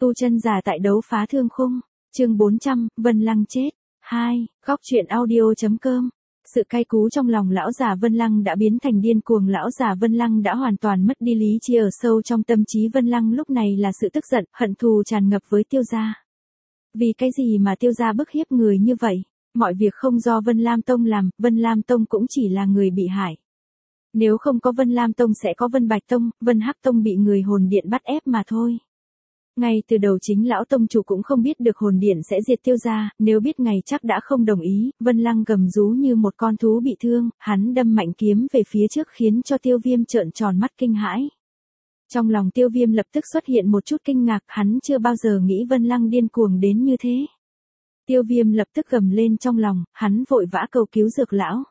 Tu chân giả tại đấu phá thương khung, chương 400, Vân Lăng chết. 2, góc truyện audio.com. Sự cay cú trong lòng lão già Vân Lăng đã biến thành điên cuồng, lão già Vân Lăng đã hoàn toàn mất đi lý trí, ở sâu trong tâm trí Vân Lăng lúc này là sự tức giận, hận thù tràn ngập với Tiêu gia. Vì cái gì mà Tiêu gia bức hiếp người như vậy? Mọi việc không do Vân Lam Tông làm, Vân Lam Tông cũng chỉ là người bị hại. Nếu không có Vân Lam Tông sẽ có Vân Bạch Tông, Vân Hắc Tông bị người hồn điện bắt ép mà thôi. Ngay từ đầu chính lão tông chủ cũng không biết được hồn điện sẽ diệt Tiêu gia, nếu biết ngày chắc đã không đồng ý. Vân Lăng gầm rú như một con thú bị thương, hắn đâm mạnh kiếm về phía trước khiến cho Tiêu Viêm trợn tròn mắt kinh hãi. Trong lòng Tiêu Viêm lập tức xuất hiện một chút kinh ngạc, hắn chưa bao giờ nghĩ Vân Lăng điên cuồng đến như thế. Tiêu Viêm lập tức gầm lên trong lòng, hắn vội vã cầu cứu Dược lão.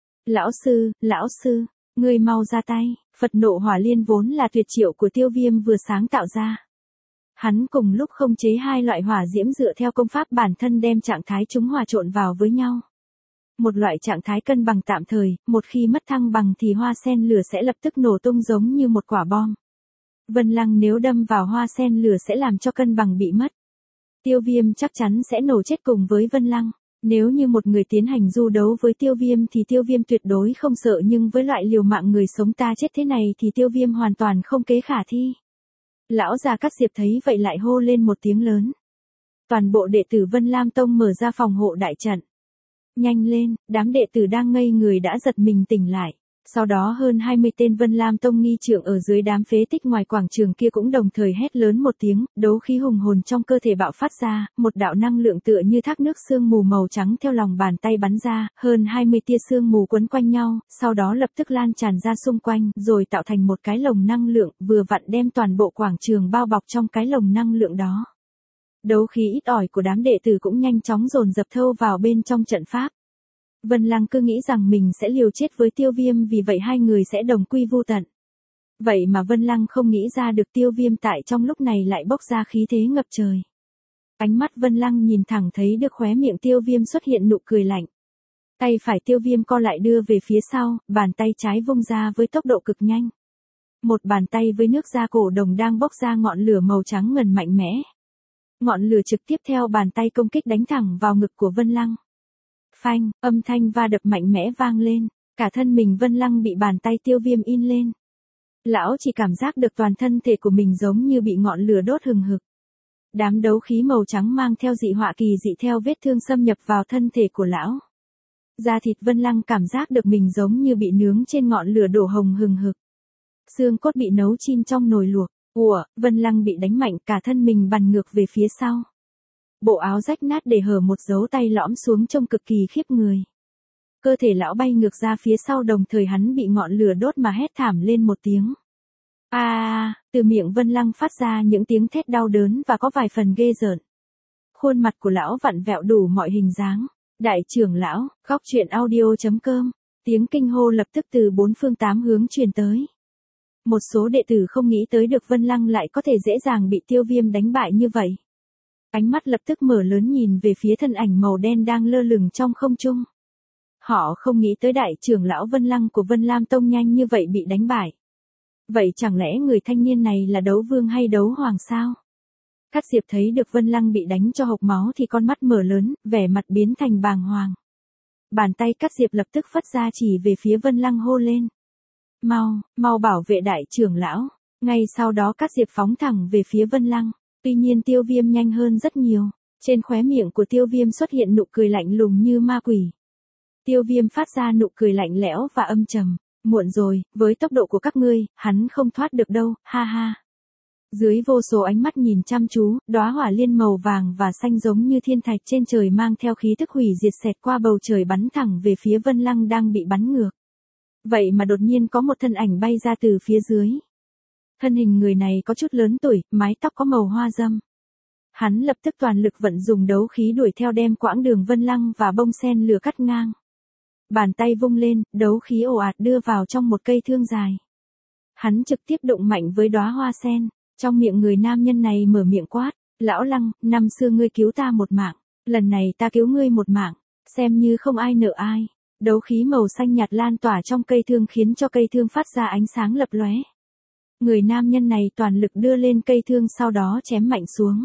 Lão sư, ngươi mau ra tay. Phật nộ hỏa liên vốn là tuyệt chiêu của Tiêu Viêm vừa sáng tạo ra. Hắn cùng lúc khống chế hai loại hỏa diễm dựa theo công pháp bản thân đem trạng thái chúng hòa trộn vào với nhau. Một loại trạng thái cân bằng tạm thời, một khi mất thăng bằng thì hoa sen lửa sẽ lập tức nổ tung giống như một quả bom. Vân Lăng nếu đâm vào hoa sen lửa sẽ làm cho cân bằng bị mất. Tiêu Viêm chắc chắn sẽ nổ chết cùng với Vân Lăng. Nếu như một người tiến hành du đấu với Tiêu Viêm thì Tiêu Viêm tuyệt đối không sợ, nhưng với loại liều mạng người sống ta chết thế này thì Tiêu Viêm hoàn toàn không kế khả thi. Lão già Cát Diệp thấy vậy lại hô lên một tiếng lớn. Toàn bộ đệ tử Vân Lam Tông mở ra phòng hộ đại trận. Nhanh lên, đám đệ tử đang ngây người đã giật mình tỉnh lại. Sau đó hơn 20 tên Vân Lam Tông nghi trượng ở dưới đám phế tích ngoài quảng trường kia cũng đồng thời hét lớn một tiếng, đấu khí hùng hồn trong cơ thể bạo phát ra, một đạo năng lượng tựa như thác nước sương mù màu trắng theo lòng bàn tay bắn ra, hơn 20 tia sương mù quấn quanh nhau, sau đó lập tức lan tràn ra xung quanh, rồi tạo thành một cái lồng năng lượng, vừa vặn đem toàn bộ quảng trường bao bọc trong cái lồng năng lượng đó. Đấu khí ít ỏi của đám đệ tử cũng nhanh chóng dồn dập thâu vào bên trong trận pháp. Vân Lăng cứ nghĩ rằng mình sẽ liều chết với Tiêu Viêm, vì vậy hai người sẽ đồng quy vu tận. Vậy mà Vân Lăng không nghĩ ra được Tiêu Viêm tại trong lúc này lại bốc ra khí thế ngập trời. Ánh mắt Vân Lăng nhìn thẳng thấy được khóe miệng Tiêu Viêm xuất hiện nụ cười lạnh. Tay phải Tiêu Viêm co lại đưa về phía sau, bàn tay trái vung ra với tốc độ cực nhanh. Một bàn tay với nước da cổ đồng đang bốc ra ngọn lửa màu trắng ngần mạnh mẽ. Ngọn lửa trực tiếp theo bàn tay công kích đánh thẳng vào ngực của Vân Lăng. Phanh, âm thanh va đập mạnh mẽ vang lên, cả thân mình Vân Lăng bị bàn tay Tiêu Viêm in lên. Lão chỉ cảm giác được toàn thân thể của mình giống như bị ngọn lửa đốt hừng hực. Đám đấu khí màu trắng mang theo dị họa kỳ dị theo vết thương xâm nhập vào thân thể của lão. Da thịt Vân Lăng cảm giác được mình giống như bị nướng trên ngọn lửa đổ hồng hừng hực. Xương cốt bị nấu chín trong nồi luộc. Vân Lăng bị đánh mạnh, cả thân mình bằn ngược về phía sau. Bộ áo rách nát để hở một dấu tay lõm xuống trông cực kỳ khiếp người. Cơ thể lão bay ngược ra phía sau, đồng thời hắn bị ngọn lửa đốt mà hét thảm lên một tiếng. Từ miệng Vân Lăng phát ra những tiếng thét đau đớn và có vài phần ghê rợn. Khuôn mặt của lão vặn vẹo đủ mọi hình dáng. Đại trưởng lão, góc truyện audio.com. Tiếng kinh hô lập tức từ bốn phương tám hướng truyền tới. Một số đệ tử không nghĩ tới được Vân Lăng lại có thể dễ dàng bị Tiêu Viêm đánh bại như vậy. Ánh mắt lập tức mở lớn nhìn về phía thân ảnh màu đen đang lơ lửng trong không trung. Họ không nghĩ tới đại trưởng lão Vân Lăng của Vân Lam Tông nhanh như vậy bị đánh bại. Vậy chẳng lẽ người thanh niên này là đấu vương hay đấu hoàng sao? Cát Diệp thấy được Vân Lăng bị đánh cho hộc máu thì con mắt mở lớn, vẻ mặt biến thành bàng hoàng. Bàn tay Cát Diệp lập tức phất ra chỉ về phía Vân Lăng hô lên. Mau bảo vệ đại trưởng lão. Ngay sau đó Cát Diệp phóng thẳng về phía Vân Lăng. Tuy nhiên Tiêu Viêm nhanh hơn rất nhiều. Trên khóe miệng của Tiêu Viêm xuất hiện nụ cười lạnh lùng như ma quỷ. Tiêu Viêm phát ra nụ cười lạnh lẽo và âm trầm. Muộn rồi, với tốc độ của các ngươi, hắn không thoát được đâu, ha ha. Dưới vô số ánh mắt nhìn chăm chú, đóa hỏa liên màu vàng và xanh giống như thiên thạch trên trời mang theo khí tức hủy diệt xẹt qua bầu trời bắn thẳng về phía Vân Lăng đang bị bắn ngược. Vậy mà đột nhiên có một thân ảnh bay ra từ phía dưới. Thân hình người này có chút lớn tuổi, mái tóc có màu hoa râm. Hắn lập tức toàn lực vận dùng đấu khí đuổi theo đem quãng đường Vân Lăng và bông sen lửa cắt ngang. Bàn tay vung lên, đấu khí ồ ạt đưa vào trong một cây thương dài. Hắn trực tiếp đụng mạnh với đóa hoa sen. Trong miệng người nam nhân này mở miệng quát, lão Lăng, năm xưa ngươi cứu ta một mạng, lần này ta cứu ngươi một mạng, xem như không ai nợ ai. Đấu khí màu xanh nhạt lan tỏa trong cây thương khiến cho cây thương phát ra ánh sáng lập lóe. Người nam nhân này toàn lực đưa lên cây thương sau đó chém mạnh xuống.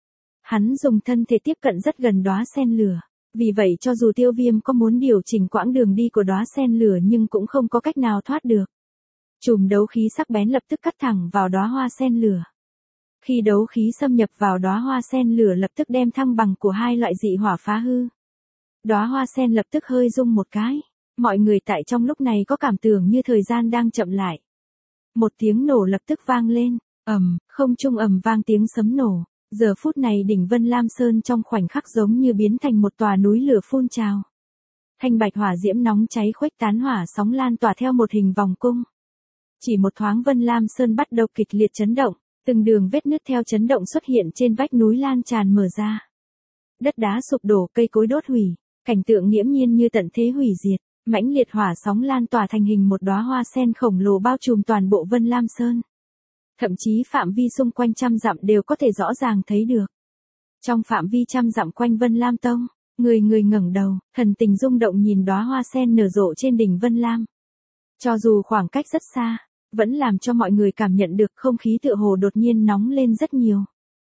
Hắn dùng thân thể tiếp cận rất gần đóa sen lửa. Vì vậy cho dù Tiêu Viêm có muốn điều chỉnh quãng đường đi của đóa sen lửa nhưng cũng không có cách nào thoát được. Chùm đấu khí sắc bén lập tức cắt thẳng vào đóa hoa sen lửa. Khi đấu khí xâm nhập vào đóa hoa sen lửa lập tức đem thăng bằng của hai loại dị hỏa phá hư. Đóa hoa sen lập tức hơi rung một cái. Mọi người tại trong lúc này có cảm tưởng như thời gian đang chậm lại. Một tiếng nổ lập tức vang lên, không trung vang tiếng sấm nổ. Giờ phút này đỉnh Vân Lam Sơn trong khoảnh khắc giống như biến thành một tòa núi lửa phun trào. Thanh bạch hỏa diễm nóng cháy khuếch tán hỏa sóng lan tỏa theo một hình vòng cung. Chỉ một thoáng Vân Lam Sơn bắt đầu kịch liệt chấn động, từng đường vết nứt theo chấn động xuất hiện trên vách núi lan tràn mở ra. Đất đá sụp đổ, cây cối đốt hủy, cảnh tượng nghiễm nhiên như tận thế hủy diệt, mãnh liệt hỏa sóng lan tỏa thành hình một đóa hoa sen khổng lồ bao trùm toàn bộ Vân Lam Sơn. Thậm chí phạm vi xung quanh trăm dặm đều có thể rõ ràng thấy được. Trong phạm vi trăm dặm quanh Vân Lam Tông, người ngẩng đầu, thần tình rung động nhìn đóa hoa sen nở rộ trên đỉnh Vân Lam. Cho dù khoảng cách rất xa, vẫn làm cho mọi người cảm nhận được không khí tựa hồ đột nhiên nóng lên rất nhiều.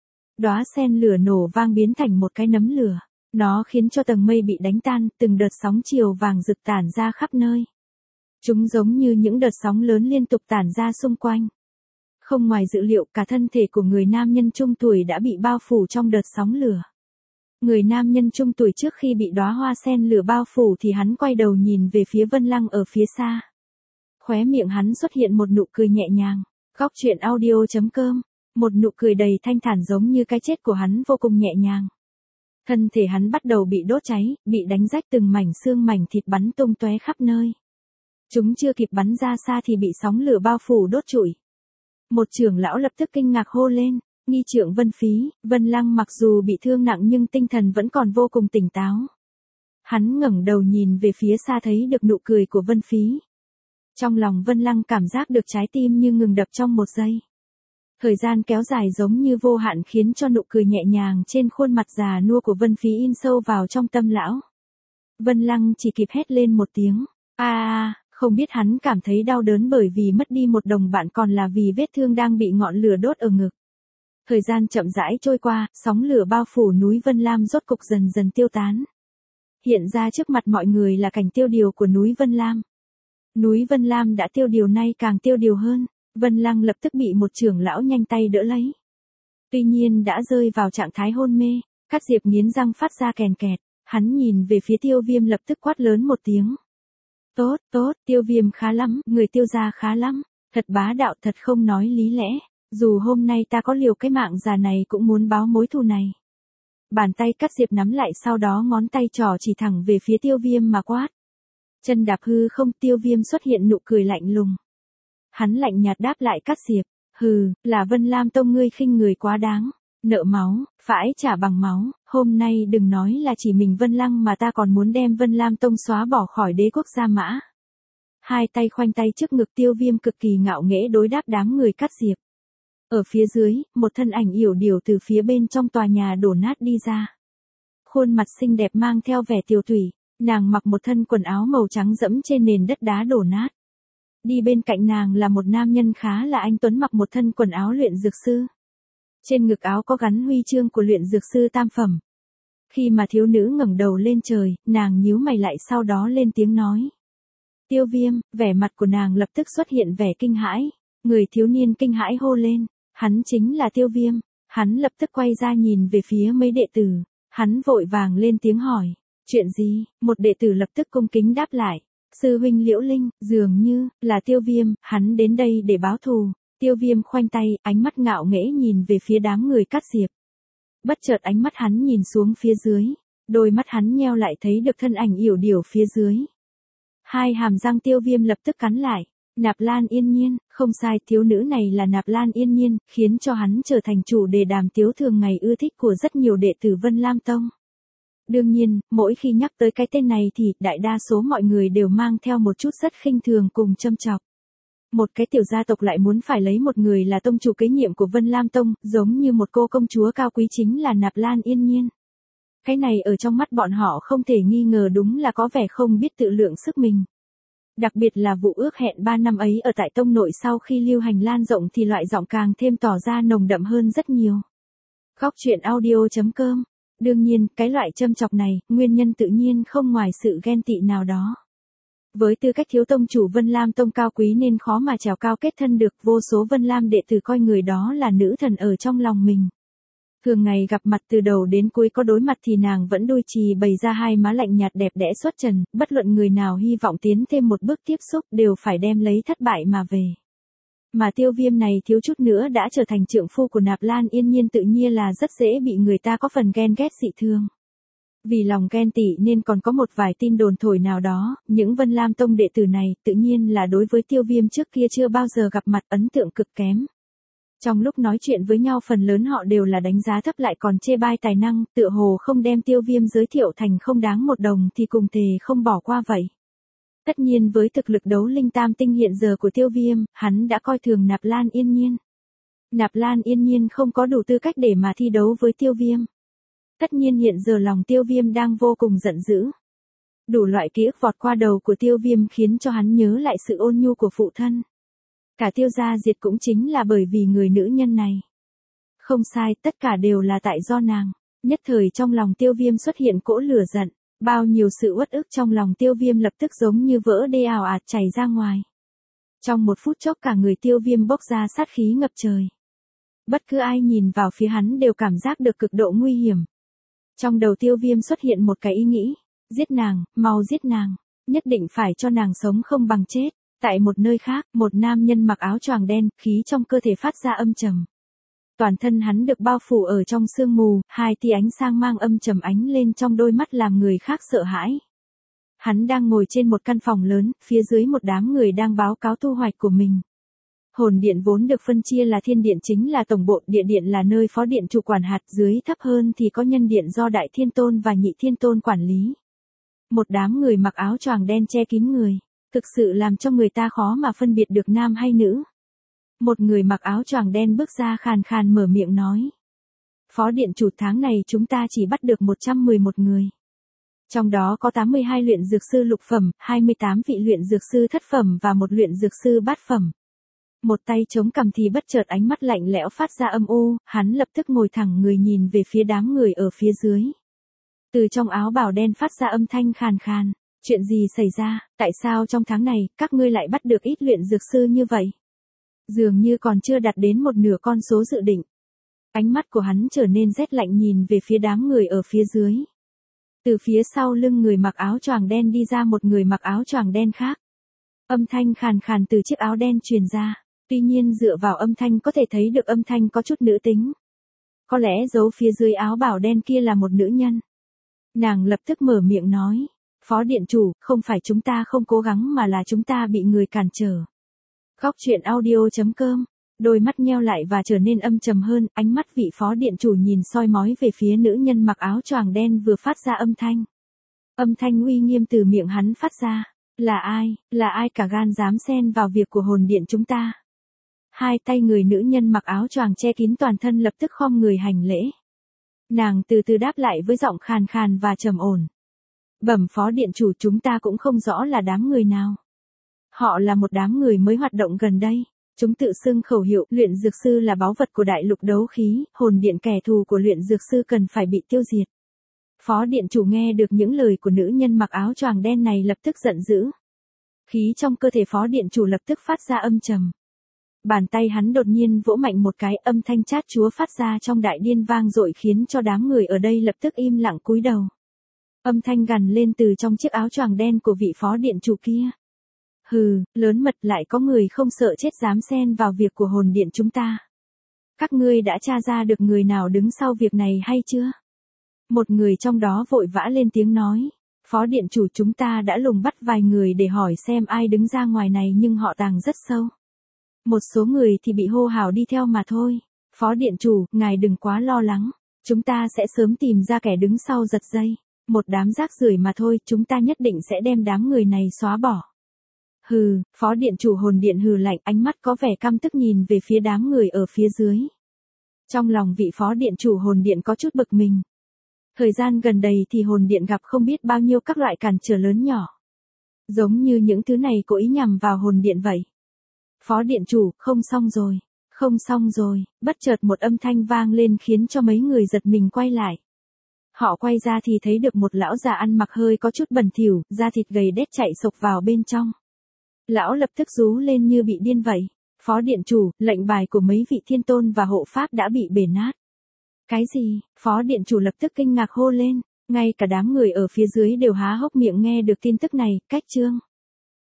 Đóa sen lửa nổ vang biến thành một cái nấm lửa, nó khiến cho tầng mây bị đánh tan, từng đợt sóng chiều vàng rực tản ra khắp nơi. Chúng giống như những đợt sóng lớn liên tục tản ra xung quanh. Không ngoài dự liệu, cả thân thể của người nam nhân trung tuổi đã bị bao phủ trong đợt sóng lửa. Người nam nhân trung tuổi trước khi bị đóa hoa sen lửa bao phủ thì hắn quay đầu nhìn về phía Vân Lăng ở phía xa. Khóe miệng hắn xuất hiện một nụ cười nhẹ nhàng. Góc truyện audio.com. Một nụ cười đầy thanh thản giống như cái chết của hắn vô cùng nhẹ nhàng. Thân thể hắn bắt đầu bị đốt cháy, bị đánh rách từng mảnh xương mảnh thịt bắn tung tóe khắp nơi. Chúng chưa kịp bắn ra xa thì bị sóng lửa bao phủ đốt trụi. Một trưởng lão lập tức kinh ngạc hô lên, nghi trượng Vân Phí. Vân Lăng mặc dù bị thương nặng nhưng tinh thần vẫn còn vô cùng tỉnh táo. Hắn ngẩng đầu nhìn về phía xa thấy được nụ cười của Vân Phí. Trong lòng Vân Lăng cảm giác được trái tim như ngừng đập trong một giây. Thời gian kéo dài giống như vô hạn khiến cho nụ cười nhẹ nhàng trên khuôn mặt già nua của Vân Phí in sâu vào trong tâm lão. Vân Lăng chỉ kịp hét lên một tiếng, không biết hắn cảm thấy đau đớn bởi vì mất đi một đồng bạn còn là vì vết thương đang bị ngọn lửa đốt ở ngực. Thời gian chậm rãi trôi qua, sóng lửa bao phủ núi Vân Lam rốt cục dần dần tiêu tán. Hiện ra trước mặt mọi người là cảnh tiêu điều của núi Vân Lam. Núi Vân Lam đã tiêu điều nay càng tiêu điều hơn, Vân Lăng lập tức bị một trưởng lão nhanh tay đỡ lấy. Tuy nhiên đã rơi vào trạng thái hôn mê, Cát Diệp nghiến răng phát ra kèn kẹt, hắn nhìn về phía Tiêu Viêm lập tức quát lớn một tiếng. Tốt, Tiêu Viêm khá lắm, người Tiêu gia khá lắm, thật bá đạo, thật không nói lý lẽ, dù hôm nay ta có liều cái mạng già này cũng muốn báo mối thù này. Bàn tay Cát Diệp nắm lại sau đó ngón tay trỏ chỉ thẳng về phía Tiêu Viêm mà quát. Chân đạp hư không, Tiêu Viêm xuất hiện nụ cười lạnh lùng. Hắn lạnh nhạt đáp lại Cát Diệp, là Vân Lam Tông ngươi khinh người quá đáng, nợ máu, phải trả bằng máu, hôm nay đừng nói là chỉ mình Vân Lăng mà ta còn muốn đem Vân Lam Tông xóa bỏ khỏi đế quốc Gia Mã. Hai tay khoanh tay trước ngực, Tiêu Viêm cực kỳ ngạo nghễ đối đáp đám người Cát Diệp. Ở phía dưới, một thân ảnh yểu điệu từ phía bên trong tòa nhà đổ nát đi ra. Khuôn mặt xinh đẹp mang theo vẻ tiều tụy, nàng mặc một thân quần áo màu trắng dẫm trên nền đất đá đổ nát. Đi bên cạnh nàng là một nam nhân khá là anh tuấn mặc một thân quần áo luyện dược sư. Trên ngực áo có gắn huy chương của luyện dược sư tam phẩm. Khi mà thiếu nữ ngẩng đầu lên trời, nàng nhíu mày lại sau đó lên tiếng nói. Tiêu Viêm, vẻ mặt của nàng lập tức xuất hiện vẻ kinh hãi. Người thiếu niên kinh hãi hô lên, hắn chính là Tiêu Viêm. Hắn lập tức quay ra nhìn về phía mấy đệ tử. Hắn vội vàng lên tiếng hỏi, chuyện gì? Một đệ tử lập tức cung kính đáp lại. Sư huynh Liễu Linh, dường như là Tiêu Viêm, hắn đến đây để báo thù. Tiêu Viêm khoanh tay, ánh mắt ngạo nghễ nhìn về phía đám người Cát Diệp. Bất chợt ánh mắt hắn nhìn xuống phía dưới, đôi mắt hắn nheo lại thấy được thân ảnh yểu điệu phía dưới. Hai hàm răng Tiêu Viêm lập tức cắn lại. Nạp Lan Yên Nhiên, không sai, thiếu nữ này là Nạp Lan Yên Nhiên, khiến cho hắn trở thành chủ đề đàm tiếu thường ngày ưa thích của rất nhiều đệ tử Vân Lam Tông. Đương nhiên, mỗi khi nhắc tới cái tên này thì đại đa số mọi người đều mang theo một chút rất khinh thường cùng châm chọc. Một cái tiểu gia tộc lại muốn phải lấy một người là tông chủ kế nhiệm của Vân Lam Tông, giống như một cô công chúa cao quý chính là Nạp Lan Yên Nhiên. Cái này ở trong mắt bọn họ không thể nghi ngờ đúng là có vẻ không biết tự lượng sức mình. Đặc biệt là vụ ước hẹn 3 năm ấy ở tại tông nội sau khi lưu hành lan rộng thì loại giọng càng thêm tỏ ra nồng đậm hơn rất nhiều. Góc truyện audio.com. Đương nhiên, cái loại châm chọc này, nguyên nhân tự nhiên không ngoài sự ghen tị nào đó. Với tư cách thiếu tông chủ Vân Lam tông cao quý nên khó mà trèo cao kết thân được, vô số Vân Lam đệ tử coi người đó là nữ thần ở trong lòng mình. Thường ngày gặp mặt từ đầu đến cuối có đối mặt thì nàng vẫn đôi trì bày ra hai má lạnh nhạt đẹp đẽ xuất trần, bất luận người nào hy vọng tiến thêm một bước tiếp xúc đều phải đem lấy thất bại mà về. Mà Tiêu Viêm này thiếu chút nữa đã trở thành trượng phu của Nạp Lan Yên Nhiên tự nhiên là rất dễ bị người ta có phần ghen ghét dị thương. Vì lòng ghen tị nên còn có một vài tin đồn thổi nào đó, những Vân Lam tông đệ tử này tự nhiên là đối với Tiêu Viêm trước kia chưa bao giờ gặp mặt ấn tượng cực kém. Trong lúc nói chuyện với nhau phần lớn họ đều là đánh giá thấp lại còn chê bai tài năng, tựa hồ không đem Tiêu Viêm giới thiệu thành không đáng một đồng thì cùng thề không bỏ qua vậy. Tất nhiên với thực lực đấu linh tam tinh hiện giờ của Tiêu Viêm, hắn đã coi thường Nạp Lan Yên Nhiên. Nạp Lan Yên Nhiên không có đủ tư cách để mà thi đấu với Tiêu Viêm. Tất nhiên hiện giờ lòng Tiêu Viêm đang vô cùng giận dữ. Đủ loại ký ức vọt qua đầu của Tiêu Viêm khiến cho hắn nhớ lại sự ôn nhu của phụ thân. Cả Tiêu gia diệt cũng chính là bởi vì người nữ nhân này. Không sai, tất cả đều là tại do nàng. Nhất thời trong lòng Tiêu Viêm xuất hiện cỗ lửa giận. Bao nhiêu sự uất ức trong lòng Tiêu Viêm lập tức giống như vỡ đê ào ạt chảy ra ngoài. Trong một phút chốc cả người Tiêu Viêm bốc ra sát khí ngập trời. Bất cứ ai nhìn vào phía hắn đều cảm giác được cực độ nguy hiểm. Trong đầu Tiêu Viêm xuất hiện một cái ý nghĩ. Giết nàng, mau giết nàng. Nhất định phải cho nàng sống không bằng chết. Tại một nơi khác, một nam nhân mặc áo choàng đen, khí trong cơ thể phát ra âm trầm. Toàn thân hắn được bao phủ ở trong sương mù, hai tia ánh sang mang âm trầm ánh lên trong đôi mắt làm người khác sợ hãi. Hắn đang ngồi trên một căn phòng lớn, phía dưới một đám người đang báo cáo thu hoạch của mình. Hồn điện vốn được phân chia là thiên điện chính là tổng bộ, địa điện là nơi phó điện chủ quản hạt, dưới thấp hơn thì có nhân điện do đại thiên tôn và nhị thiên tôn quản lý. Một đám người mặc áo choàng đen che kín người, thực sự làm cho người ta khó mà phân biệt được nam hay nữ. Một người mặc áo choàng đen bước ra khàn khàn mở miệng nói. Phó điện chủ tháng này chúng ta chỉ bắt được 111 người. Trong đó có 82 luyện dược sư lục phẩm, 28 vị luyện dược sư thất phẩm và một luyện dược sư bát phẩm. Một tay chống cằm thì bất chợt ánh mắt lạnh lẽo phát ra âm u, hắn lập tức ngồi thẳng người nhìn về phía đám người ở phía dưới. Từ trong áo bào đen phát ra âm thanh khàn khàn. Chuyện gì xảy ra, tại sao trong tháng này, các ngươi lại bắt được ít luyện dược sư như vậy? Dường như còn chưa đạt đến một nửa con số dự định. Ánh mắt của hắn trở nên rét lạnh nhìn về phía đám người ở phía dưới. Từ phía sau lưng người mặc áo choàng đen đi ra một người mặc áo choàng đen khác. Âm thanh khàn khàn từ chiếc áo đen truyền ra, tuy nhiên dựa vào âm thanh có thể thấy được âm thanh có chút nữ tính. Có lẽ giấu phía dưới áo bào đen kia là một nữ nhân. Nàng lập tức mở miệng nói. Phó điện chủ, không phải chúng ta không cố gắng mà là chúng ta bị người cản trở. Góc truyện audio.com. Đôi mắt nheo lại và trở nên âm trầm hơn, ánh mắt vị phó điện chủ nhìn soi mói về phía nữ nhân mặc áo choàng đen vừa phát ra âm thanh. Âm thanh uy nghiêm từ miệng hắn phát ra. Là ai cả gan dám xen vào việc của hồn điện chúng ta. Hai tay người nữ nhân mặc áo choàng che kín toàn thân lập tức khom người hành lễ. Nàng từ từ đáp lại với giọng khàn khàn và trầm ổn. Bẩm phó điện chủ, chúng ta cũng không rõ là đám người nào. Họ là một đám người mới hoạt động gần đây. Chúng tự xưng khẩu hiệu luyện dược sư là báu vật của đại lục đấu khí, hồn điện kẻ thù của luyện dược sư cần phải bị tiêu diệt. Phó điện chủ nghe được những lời của nữ nhân mặc áo choàng đen này lập tức giận dữ. Khí trong cơ thể phó điện chủ lập tức phát ra âm trầm. Bàn tay hắn đột nhiên vỗ mạnh một cái, âm thanh chát chúa phát ra trong đại điên vang dội khiến cho đám người ở đây lập tức im lặng cúi đầu. Âm thanh gằn lên từ trong chiếc áo choàng đen của vị phó điện chủ kia. Hừ, lớn mật, lại có người không sợ chết dám xen vào việc của hồn điện chúng ta. Các ngươi đã tra ra được người nào đứng sau việc này hay chưa? Một người trong đó vội vã lên tiếng nói. Phó điện chủ, chúng ta đã lùng bắt vài người để hỏi xem ai đứng ra ngoài này nhưng họ tàng rất sâu. Một số người thì bị hô hào đi theo mà thôi. Phó điện chủ, ngài đừng quá lo lắng. Chúng ta sẽ sớm tìm ra kẻ đứng sau giật dây. Một đám rác rưởi mà thôi, chúng ta nhất định sẽ đem đám người này xóa bỏ. Hừ, phó điện chủ hồn điện hừ lạnh, ánh mắt có vẻ căm tức nhìn về phía đám người ở phía dưới. Trong lòng vị phó điện chủ hồn điện có chút bực mình. Thời gian gần đây thì hồn điện gặp không biết bao nhiêu các loại cản trở lớn nhỏ. Giống như những thứ này cố ý nhằm vào hồn điện vậy. Phó điện chủ, không xong rồi. Không xong rồi, bất chợt một âm thanh vang lên khiến cho mấy người giật mình quay lại. Họ quay ra thì thấy được một lão già ăn mặc hơi có chút bẩn thỉu, da thịt gầy đét chạy sộc vào bên trong. Lão lập tức rú lên như bị điên vậy. Phó điện chủ, lệnh bài của mấy vị thiên tôn và hộ pháp đã bị bể nát. Cái gì? Phó điện chủ lập tức kinh ngạc hô lên. Ngay cả đám người ở phía dưới đều há hốc miệng nghe được tin tức này, cách chương.